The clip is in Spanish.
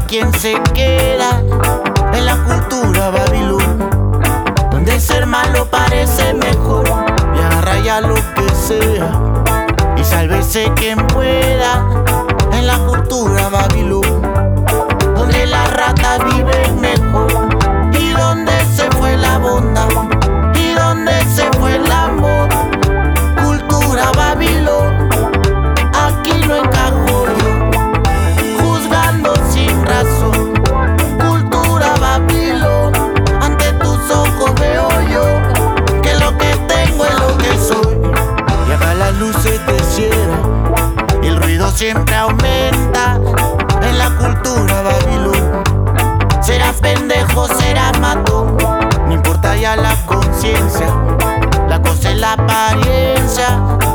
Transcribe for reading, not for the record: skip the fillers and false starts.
quien se queda en la cultura Babilón, donde el ser malo parece mejor y agarra ya lo que sea y sálvese quien pueda en la cultura Babilón, donde las ratas viven mejor y donde se fue la bondad y donde se fue el amor. Cultura Babilón, aquí no encajo yo, juzgando sin razón. Cultura Babilón, ante tus ojos veo yo que lo que tengo es lo que soy. Y acá las luces te cierran y el ruido siempre aumenta en la cultura Babilón. Serás pendejo, serás matón, no importa ya la conciencia, la cosa es la apariencia.